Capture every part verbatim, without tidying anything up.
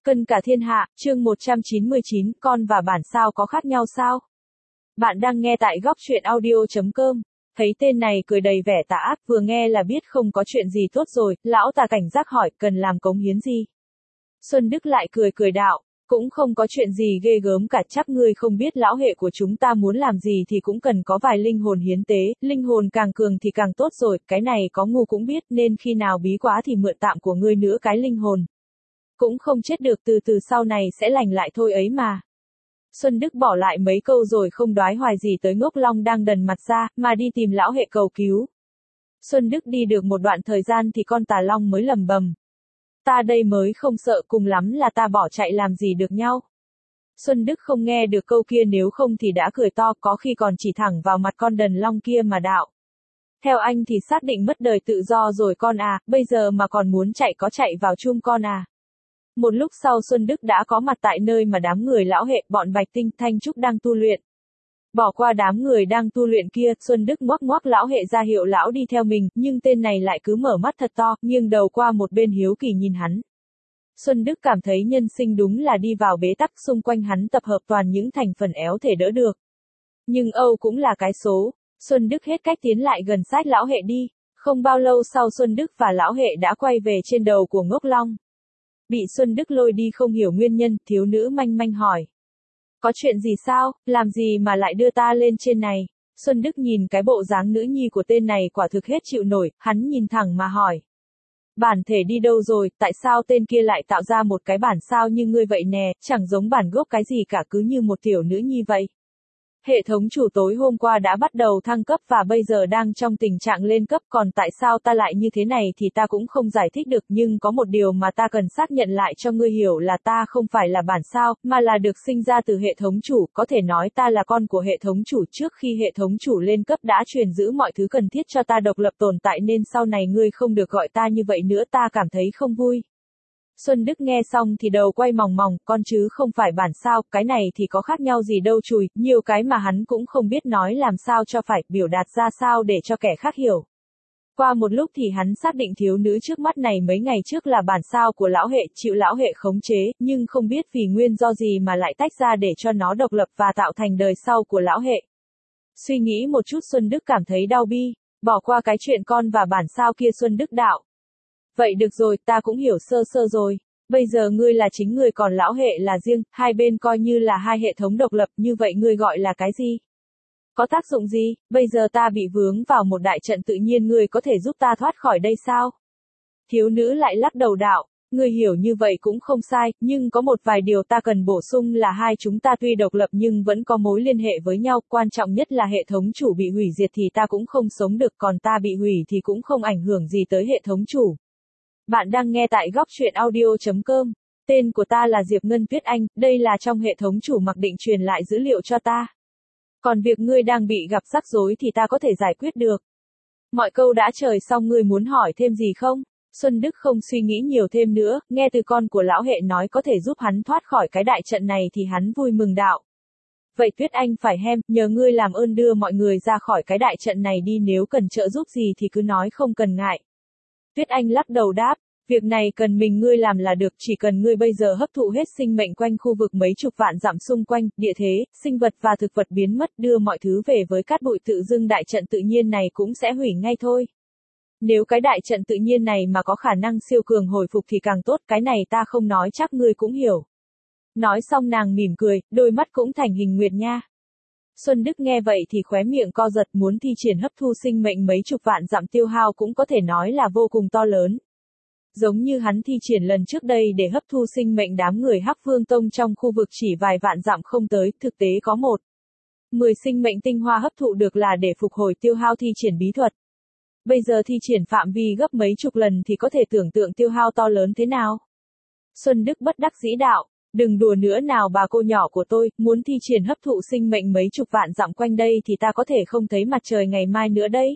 Cân cả thiên hạ, chương một trăm chín mươi chín, con và bản sao có khác nhau sao? Bạn đang nghe tại góc truyện audio chấm com. Thấy tên này cười đầy vẻ tà ác, vừa nghe là biết không có chuyện gì tốt rồi, lão tà cảnh giác hỏi, cần làm cống hiến gì? Xuân Đức lại cười cười đạo, cũng không có chuyện gì ghê gớm cả, chắc ngươi không biết lão hệ của chúng ta muốn làm gì thì cũng cần có vài linh hồn hiến tế, linh hồn càng cường thì càng tốt rồi, cái này có ngu cũng biết, nên khi nào bí quá thì mượn tạm của ngươi nữa cái linh hồn. Cũng không chết được, từ từ sau này sẽ lành lại thôi ấy mà. Xuân Đức bỏ lại mấy câu rồi không đoái hoài gì tới Ngốc Long đang đần mặt ra, mà đi tìm lão hệ cầu cứu. Xuân Đức đi được một đoạn thời gian thì con tà long mới lầm bầm. Ta đây mới không sợ, cùng lắm là ta bỏ chạy làm gì được nhau. Xuân Đức không nghe được câu kia, nếu không thì đã cười to, có khi còn chỉ thẳng vào mặt con đần long kia mà đạo. Theo anh thì xác định mất đời tự do rồi con à, bây giờ mà còn muốn chạy có chạy vào chum con à. Một lúc sau Xuân Đức đã có mặt tại nơi mà đám người lão hệ, bọn Bạch Tinh, Thanh Trúc đang tu luyện. Bỏ qua đám người đang tu luyện kia, Xuân Đức ngoắc ngoắc lão hệ ra hiệu lão đi theo mình, nhưng tên này lại cứ mở mắt thật to, nghiêng đầu qua một bên hiếu kỳ nhìn hắn. Xuân Đức cảm thấy nhân sinh đúng là đi vào bế tắc, xung quanh hắn tập hợp toàn những thành phần éo thể đỡ được. Nhưng Âu cũng là cái số. Xuân Đức hết cách tiến lại gần sát lão hệ đi. Không bao lâu sau Xuân Đức và lão hệ đã quay về trên đầu của Ngốc Long. Bị Xuân Đức lôi đi không hiểu nguyên nhân, thiếu nữ manh manh hỏi. Có chuyện gì sao, làm gì mà lại đưa ta lên trên này? Xuân Đức nhìn cái bộ dáng nữ nhi của tên này quả thực hết chịu nổi, hắn nhìn thẳng mà hỏi. Bản thể đi đâu rồi, tại sao tên kia lại tạo ra một cái bản sao như ngươi vậy nè, chẳng giống bản gốc cái gì cả, cứ như một tiểu nữ nhi vậy. Hệ thống chủ tối hôm qua đã bắt đầu thăng cấp và bây giờ đang trong tình trạng lên cấp, còn tại sao ta lại như thế này thì ta cũng không giải thích được, nhưng có một điều mà ta cần xác nhận lại cho ngươi hiểu là ta không phải là bản sao, mà là được sinh ra từ hệ thống chủ, có thể nói ta là con của hệ thống chủ. Trước khi hệ thống chủ lên cấp đã truyền giữ mọi thứ cần thiết cho ta độc lập tồn tại, nên sau này ngươi không được gọi ta như vậy nữa, ta cảm thấy không vui. Xuân Đức nghe xong thì đầu quay mòng mòng, con chứ không phải bản sao, cái này thì có khác nhau gì đâu chùi, nhiều cái mà hắn cũng không biết nói làm sao cho phải, biểu đạt ra sao để cho kẻ khác hiểu. Qua một lúc thì hắn xác định thiếu nữ trước mắt này mấy ngày trước là bản sao của lão hệ, chịu lão hệ khống chế, nhưng không biết vì nguyên do gì mà lại tách ra để cho nó độc lập và tạo thành đời sau của lão hệ. Suy nghĩ một chút Xuân Đức cảm thấy đau bi, bỏ qua cái chuyện con và bản sao kia Xuân Đức đạo. Vậy được rồi, ta cũng hiểu sơ sơ rồi. Bây giờ ngươi là chính người còn lão hệ là riêng, hai bên coi như là hai hệ thống độc lập, như vậy ngươi gọi là cái gì? Có tác dụng gì? Bây giờ ta bị vướng vào một đại trận, tự nhiên ngươi có thể giúp ta thoát khỏi đây sao? Thiếu nữ lại lắc đầu đạo, ngươi hiểu như vậy cũng không sai, nhưng có một vài điều ta cần bổ sung là hai chúng ta tuy độc lập nhưng vẫn có mối liên hệ với nhau, quan trọng nhất là hệ thống chủ bị hủy diệt thì ta cũng không sống được, còn ta bị hủy thì cũng không ảnh hưởng gì tới hệ thống chủ. Bạn đang nghe tại góc truyện audio chấm com. Tên của ta là Diệp Ngân Tuyết Anh, đây là trong hệ thống chủ mặc định truyền lại dữ liệu cho ta. Còn việc ngươi đang bị gặp rắc rối thì ta có thể giải quyết được. Mọi câu đã trời xong, ngươi muốn hỏi thêm gì không? Xuân Đức không suy nghĩ nhiều thêm nữa, nghe từ con của lão hệ nói có thể giúp hắn thoát khỏi cái đại trận này thì hắn vui mừng đạo. Vậy Tuyết Anh phải hem, nhờ ngươi làm ơn đưa mọi người ra khỏi cái đại trận này đi, nếu cần trợ giúp gì thì cứ nói không cần ngại. Tuyết Anh lắc đầu đáp, việc này cần mình ngươi làm là được, chỉ cần ngươi bây giờ hấp thụ hết sinh mệnh quanh khu vực mấy chục vạn dặm xung quanh, địa thế, sinh vật và thực vật biến mất, đưa mọi thứ về với cát bụi, tự dưng đại trận tự nhiên này cũng sẽ hủy ngay thôi. Nếu cái đại trận tự nhiên này mà có khả năng siêu cường hồi phục thì càng tốt, cái này ta không nói chắc ngươi cũng hiểu. Nói xong nàng mỉm cười, đôi mắt cũng thành hình nguyệt nha. Xuân Đức nghe vậy thì khóe miệng co giật, muốn thi triển hấp thu sinh mệnh mấy chục vạn dặm tiêu hao cũng có thể nói là vô cùng to lớn. Giống như hắn thi triển lần trước đây để hấp thu sinh mệnh đám người Hắc Vương Tông trong khu vực chỉ vài vạn dặm không tới, thực tế có một. Mười sinh mệnh tinh hoa hấp thụ được là để phục hồi tiêu hao thi triển bí thuật. Bây giờ thi triển phạm vi gấp mấy chục lần thì có thể tưởng tượng tiêu hao to lớn thế nào. Xuân Đức bất đắc dĩ đạo. Đừng đùa nữa nào bà cô nhỏ của tôi, muốn thi triển hấp thụ sinh mệnh mấy chục vạn dặm quanh đây thì ta có thể không thấy mặt trời ngày mai nữa đấy.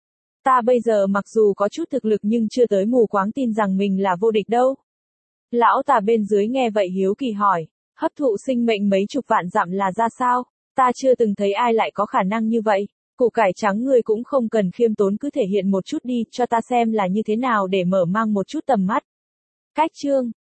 Ta bây giờ mặc dù có chút thực lực nhưng chưa tới mù quáng tin rằng mình là vô địch đâu. Lão tà bên dưới nghe vậy hiếu kỳ hỏi, hấp thụ sinh mệnh mấy chục vạn dặm là ra sao? Ta chưa từng thấy ai lại có khả năng như vậy. Củ cải trắng ngươi cũng không cần khiêm tốn, cứ thể hiện một chút đi, cho ta xem là như thế nào để mở mang một chút tầm mắt. Cách chương